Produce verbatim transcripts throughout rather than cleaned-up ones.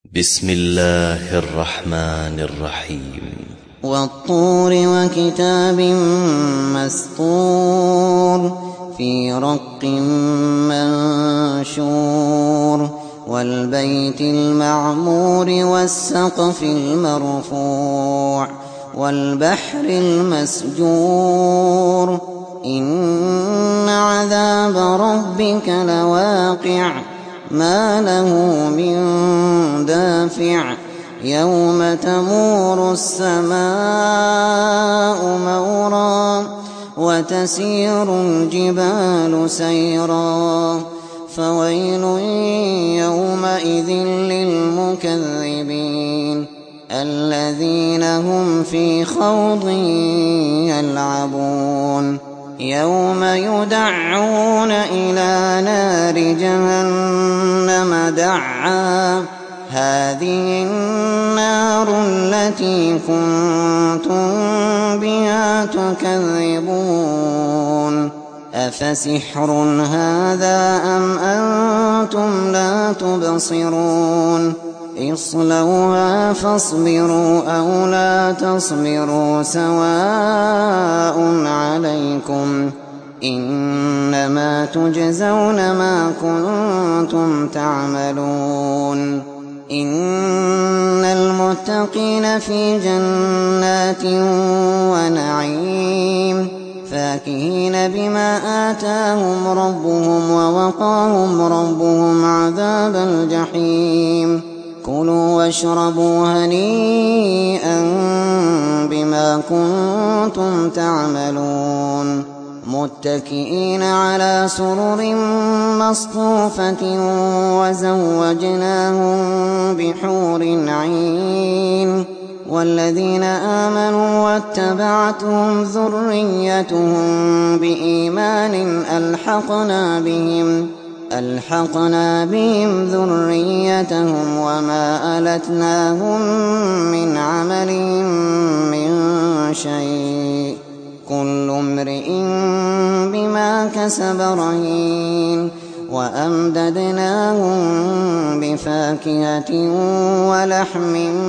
بسم الله الرحمن الرحيم والطور وكتاب مسطور في رق منشور والبيت المعمور والسقف المرفوع والبحر المسجور إن عذاب ربك لواقع ما له من دافع يوم تمور السماء مورا وتسير الجبال سيرا فويل يومئذ للمكذبين الذين هم في خوض يلعبون يوم يدعون إلى نار جهنم دعا هذه النار التي كنتم بها تكذبون أفسحر هذا أم أنتم لا تبصرون اصلوها فاصبروا أو لا تصبروا سواء عليكم إنما تجزون ما كنتم تعملون إن المتقين في جنات ونعيم فاكهين بما آتاهم ربهم ووقاهم ربهم عذاب الجحيم كلوا واشربوا هنيئا بما كنتم تعملون متكئين على سرر مصفوفة وزوجناهم بحور عين والذين آمنوا واتبعتهم ذريتهم بإيمان ألحقنا بهم ألحقنا بهم ذريتهم وما ألتناهم من عملهم من شيء كل امرئ بما كسب رهين وأمددناهم بفاكهة ولحم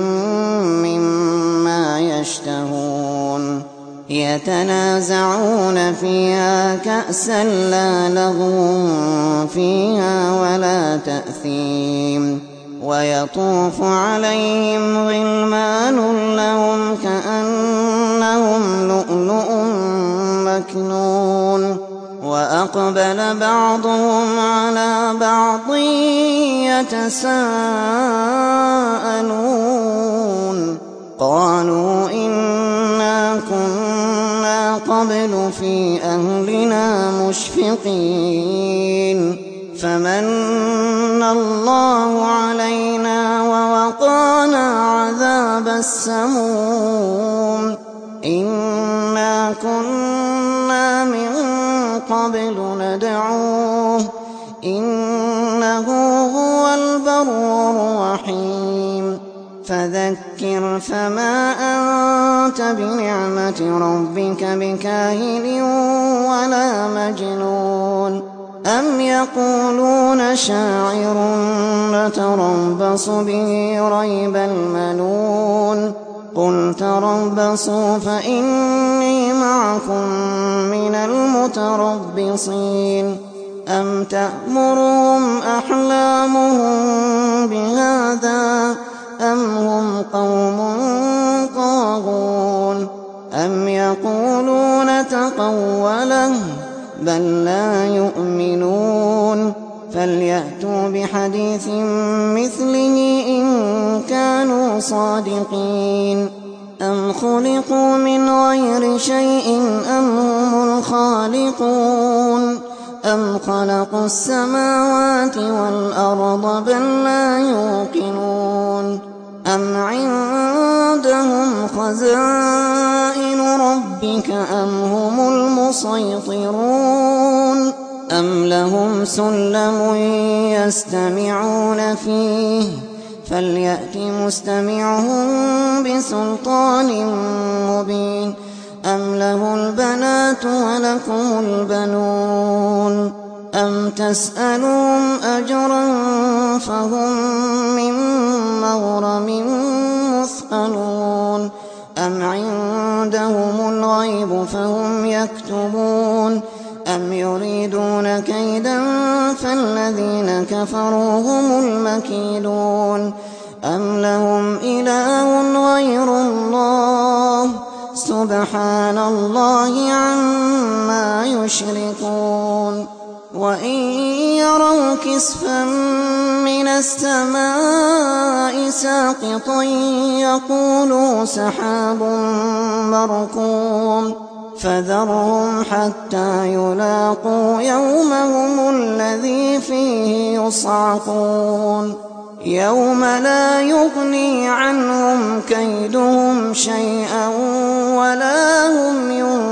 مما يشتهون يتنازعون فيها كأسا لا لغو فيها ولا تأثيم ويطوف عليهم غلمان لهم كأنهم لؤلؤ مكنون وأقبل بعضهم على بعض يتساءلون قالوا إنا كنا قبل في أهلنا مشفقين فمن الله علينا ووقانا عذاب السموم إنا كنا من قبل ندعوه إنه هو البر الرحيم فذكر فما أنت بنعمة ربك بكاهن ولا مجنون أم يقولون شاعر نتربص به ريب المنون قل تربصوا فإني معكم من المتربصين أم تأمرهم أحلامهم بهذا أم هم قوم طاغون أم يقولون تقوله بل لا يؤمنون فليأتوا بحديث مثله إن كانوا صادقين أم خلقوا من غير شيء أم هم الخالقون أم خلقوا السماوات والأرض بل لا يوقنون أم عندهم خزائن ربك أم هم المسيطرون أم لهم سلم يستمعون فيه فليأت مستمعهم بسلطان مبين أم له البنات ولكم البنون أم تسألهم أجرا فهم من مغرم مثقلون أم عندهم الغيب فهم يكتبون أم يريدون كيدا فالذين كفروا هم المكيدون أم لهم إله غير الله سبحان الله عما يشركون وإن يروا كسفا من السماء ساقطا يقولوا سحاب مركوم فذرهم حتى يلاقوا يومهم الذي فيه يصعقون يوم لا يغني عنهم كيدهم شيئا ولا هم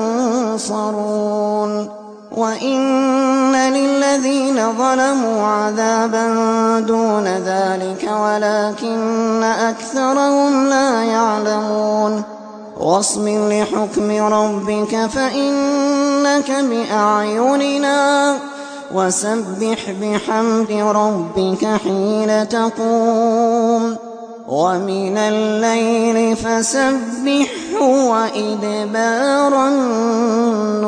ينصرون وإن للذين ظلموا عذابا دون ذلك ولكن أكثرهم لا يعلمون واصبر لحكم ربك فإنك بأعيننا وسبح بحمد ربك حين تقوم ومن الليل فسبحه وإدبار